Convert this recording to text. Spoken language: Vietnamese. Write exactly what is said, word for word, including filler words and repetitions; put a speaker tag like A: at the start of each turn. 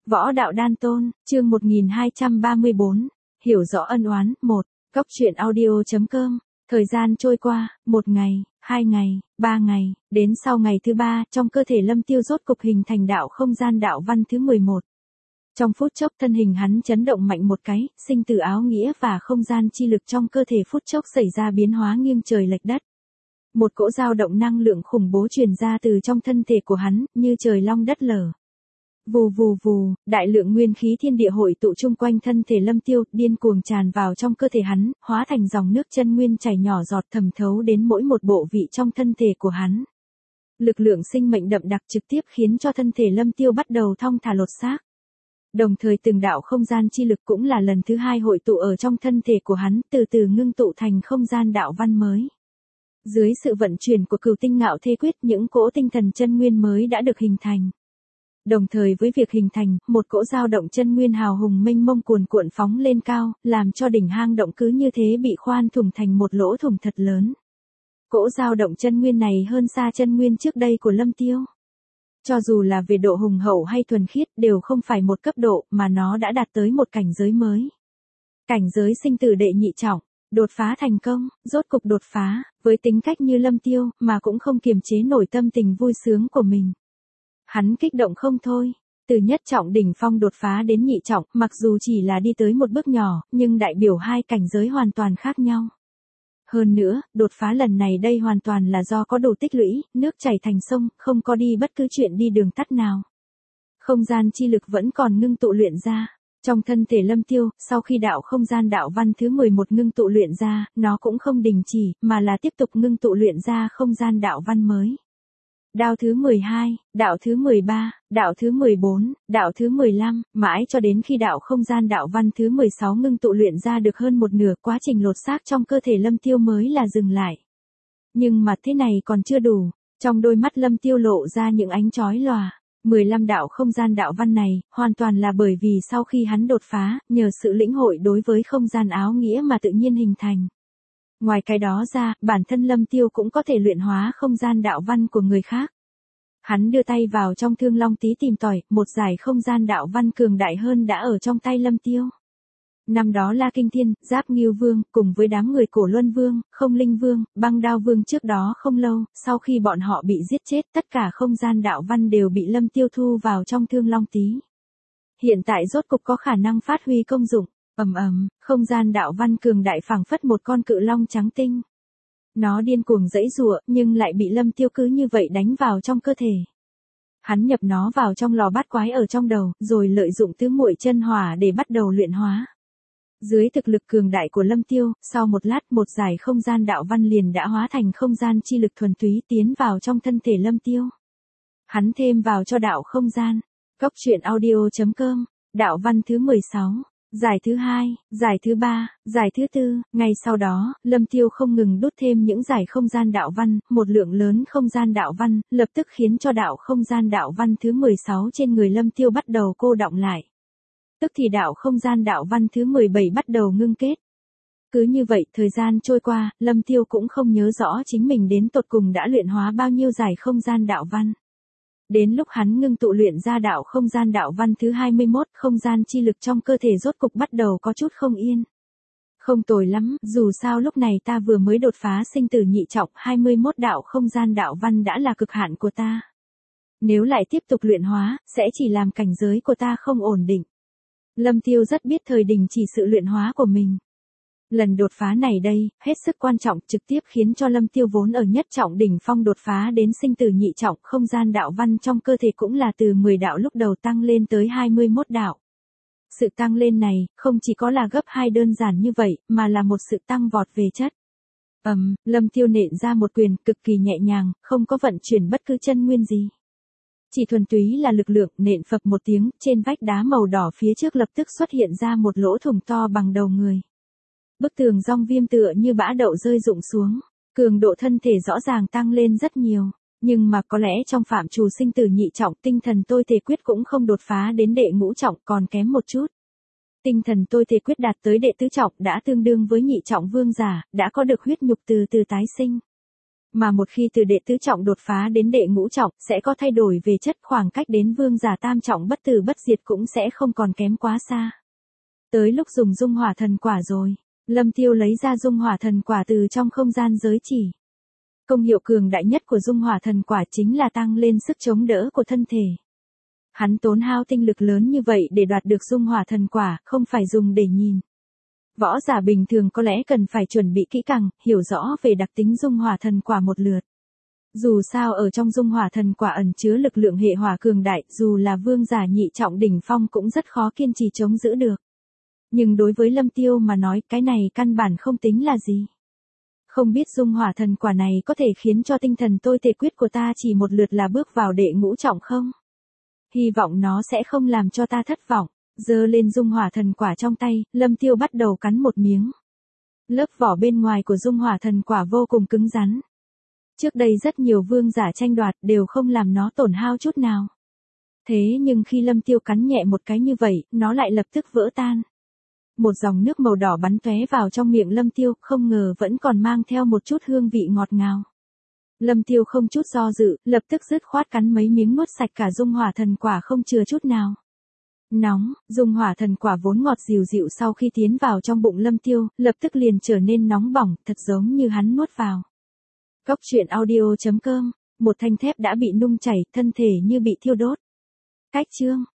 A: Võ đạo đan tôn, chương một nghìn hai trăm ba mươi bốn, hiểu rõ ân oán, một, Cóc truyện audio.com, thời gian trôi qua, một ngày, hai ngày, ba ngày, đến sau ngày thứ ba, trong cơ thể Lâm Tiêu rốt cục hình thành đạo không gian đạo văn thứ mười một. Trong phút chốc thân hình hắn chấn động mạnh một cái, sinh tử áo nghĩa và không gian chi lực trong cơ thể phút chốc xảy ra biến hóa nghiêng trời lệch đất. Một cỗ dao động năng lượng khủng bố truyền ra từ trong thân thể của hắn, như trời long đất lở. Vù vù vù, đại lượng nguyên khí thiên địa hội tụ chung quanh thân thể Lâm Tiêu, điên cuồng tràn vào trong cơ thể hắn, hóa thành dòng nước chân nguyên chảy nhỏ giọt thẩm thấu đến mỗi một bộ vị trong thân thể của hắn. Lực lượng sinh mệnh đậm đặc trực tiếp khiến cho thân thể Lâm Tiêu bắt đầu thong thả lột xác. Đồng thời từng đạo không gian chi lực cũng là lần thứ hai hội tụ ở trong thân thể của hắn, từ từ ngưng tụ thành không gian đạo văn mới. Dưới sự vận chuyển của Cửu Tinh Ngạo Thế Quyết, những cỗ tinh thần chân nguyên mới đã được hình thành. Đồng thời với việc hình thành, một cỗ dao động chân nguyên hào hùng mênh mông cuồn cuộn phóng lên cao, làm cho đỉnh hang động cứ như thế bị khoan thủng thành một lỗ thủng thật lớn. Cỗ dao động chân nguyên này hơn xa chân nguyên trước đây của Lâm Tiêu. Cho dù là về độ hùng hậu hay thuần khiết đều không phải một cấp độ mà nó đã đạt tới một cảnh giới mới. Cảnh giới sinh tử đệ nhị trọng, đột phá thành công, rốt cục đột phá, với tính cách như Lâm Tiêu mà cũng không kiềm chế nổi tâm tình vui sướng của mình. Hắn kích động không thôi, từ nhất trọng đỉnh phong đột phá đến nhị trọng, mặc dù chỉ là đi tới một bước nhỏ, nhưng đại biểu hai cảnh giới hoàn toàn khác nhau. Hơn nữa, đột phá lần này đây hoàn toàn là do có đủ tích lũy, nước chảy thành sông, không có đi bất cứ chuyện đi đường tắt nào. Không gian chi lực vẫn còn ngưng tụ luyện ra. Trong thân thể Lâm Tiêu, sau khi đạo không gian đạo văn thứ mười một ngưng tụ luyện ra, nó cũng không đình chỉ, mà là tiếp tục ngưng tụ luyện ra không gian đạo văn mới. Đạo thứ mười hai, đạo thứ mười ba, đạo thứ mười bốn, đạo thứ mười lăm, mãi cho đến khi đạo không gian đạo văn thứ mười sáu ngưng tụ luyện ra được hơn một nửa, quá trình lột xác trong cơ thể Lâm Tiêu mới là dừng lại. Nhưng mà thế này còn chưa đủ, trong đôi mắt Lâm Tiêu lộ ra những ánh chói lòa. mười lăm đạo không gian đạo văn này, hoàn toàn là bởi vì sau khi hắn đột phá, nhờ sự lĩnh hội đối với không gian áo nghĩa mà tự nhiên hình thành. Ngoài cái đó ra, bản thân Lâm Tiêu cũng có thể luyện hóa không gian đạo văn của người khác. Hắn đưa tay vào trong Thương Long Tí tìm tòi, một giải không gian đạo văn cường đại hơn đã ở trong tay Lâm Tiêu. Năm đó La Kinh Thiên, Giáp Ngưu Vương, cùng với đám người Cổ Luân Vương, Không Linh Vương, Băng Đao Vương trước đó không lâu, sau khi bọn họ bị giết chết, tất cả không gian đạo văn đều bị Lâm Tiêu thu vào trong Thương Long Tí. Hiện tại rốt cục có khả năng phát huy công dụng, ầm ầm, không gian đạo văn cường đại phảng phất một con cự long trắng tinh. Nó điên cuồng giãy giụa, nhưng lại bị Lâm Tiêu cứ như vậy đánh vào trong cơ thể. Hắn nhập nó vào trong lò bát quái ở trong đầu, rồi lợi dụng tứ muội chân hỏa để bắt đầu luyện hóa. Dưới thực lực cường đại của Lâm Tiêu, sau một lát một giải không gian đạo văn liền đã hóa thành không gian chi lực thuần túy tiến vào trong thân thể Lâm Tiêu. Hắn thêm vào cho đạo không gian, Cóc truyện audio.com, đạo văn thứ mười sáu, giải thứ hai, giải thứ ba, giải thứ tư, ngay sau đó, Lâm Tiêu không ngừng đút thêm những giải không gian đạo văn, một lượng lớn không gian đạo văn, lập tức khiến cho đạo không gian đạo văn thứ mười sáu trên người Lâm Tiêu bắt đầu cô đọng lại. Tức thì đạo không gian đạo văn thứ mười bảy bắt đầu ngưng kết. Cứ như vậy, thời gian trôi qua, Lâm Tiêu cũng không nhớ rõ chính mình đến tột cùng đã luyện hóa bao nhiêu giải không gian đạo văn. Đến lúc hắn ngưng tụ luyện ra đạo không gian đạo văn thứ hai mươi mốt, không gian chi lực trong cơ thể rốt cục bắt đầu có chút không yên. Không tồi lắm, dù sao lúc này ta vừa mới đột phá sinh tử nhị trọng, hai mươi mốt đạo không gian đạo văn đã là cực hạn của ta. Nếu lại tiếp tục luyện hóa, sẽ chỉ làm cảnh giới của ta không ổn định. Lâm Tiêu rất biết thời đình chỉ sự luyện hóa của mình. Lần đột phá này đây, hết sức quan trọng, trực tiếp khiến cho Lâm Tiêu vốn ở nhất trọng đỉnh phong đột phá đến sinh tử nhị trọng, không gian đạo văn trong cơ thể cũng là từ mười đạo lúc đầu tăng lên tới hai mươi mốt đạo. Sự tăng lên này, không chỉ có là gấp hai đơn giản như vậy, mà là một sự tăng vọt về chất. Ầm, um, Lâm Tiêu nện ra một quyền cực kỳ nhẹ nhàng, không có vận chuyển bất cứ chân nguyên gì. Chỉ thuần túy là lực lượng, nện phập một tiếng, trên vách đá màu đỏ phía trước lập tức xuất hiện ra một lỗ thủng to bằng đầu người. Bức tường rong viêm tựa như bã đậu rơi rụng xuống, cường độ thân thể rõ ràng tăng lên rất nhiều, nhưng mà có lẽ trong phạm trù sinh tử nhị trọng, tinh thần tôi thể quyết cũng không đột phá đến đệ ngũ trọng, còn kém một chút. Tinh thần tôi thể quyết đạt tới đệ tứ trọng đã tương đương với nhị trọng vương giả, đã có được huyết nhục từ từ tái sinh. Mà một khi từ đệ tứ trọng đột phá đến đệ ngũ trọng, sẽ có thay đổi về chất, khoảng cách đến vương giả tam trọng bất tử bất diệt cũng sẽ không còn kém quá xa. Tới lúc dùng dung hỏa thần quả rồi, Lâm Tiêu lấy ra dung hỏa thần quả từ trong không gian giới chỉ. Công hiệu cường đại nhất của dung hỏa thần quả chính là tăng lên sức chống đỡ của thân thể. Hắn tốn hao tinh lực lớn như vậy để đoạt được dung hỏa thần quả, không phải dùng để nhìn. Võ giả bình thường có lẽ cần phải chuẩn bị kỹ càng, hiểu rõ về đặc tính dung hỏa thần quả một lượt. Dù sao ở trong dung hỏa thần quả ẩn chứa lực lượng hệ hỏa cường đại, dù là vương giả nhị trọng đỉnh phong cũng rất khó kiên trì chống giữ được. Nhưng đối với Lâm Tiêu mà nói, cái này căn bản không tính là gì. Không biết dung hỏa thần quả này có thể khiến cho tinh thần tôi thể quyết của ta chỉ một lượt là bước vào đệ ngũ trọng không? Hy vọng nó sẽ không làm cho ta thất vọng. Giơ lên dung hỏa thần quả trong tay, Lâm Tiêu bắt đầu cắn một miếng. Lớp vỏ bên ngoài của dung hỏa thần quả vô cùng cứng rắn. Trước đây rất nhiều vương giả tranh đoạt đều không làm nó tổn hao chút nào. Thế nhưng khi Lâm Tiêu cắn nhẹ một cái như vậy, nó lại lập tức vỡ tan. Một dòng nước màu đỏ bắn tóe vào trong miệng Lâm Tiêu, không ngờ vẫn còn mang theo một chút hương vị ngọt ngào. Lâm Tiêu không chút do dự, lập tức dứt khoát cắn mấy miếng nuốt sạch cả dung hỏa thần quả không chừa chút nào. Nóng, dung hỏa thần quả vốn ngọt dịu dịu sau khi tiến vào trong bụng Lâm Tiêu, lập tức liền trở nên nóng bỏng, thật giống như hắn nuốt vào. Góc truyện audio chấm com, một thanh thép đã bị nung chảy, thân thể như bị thiêu đốt. Cách chương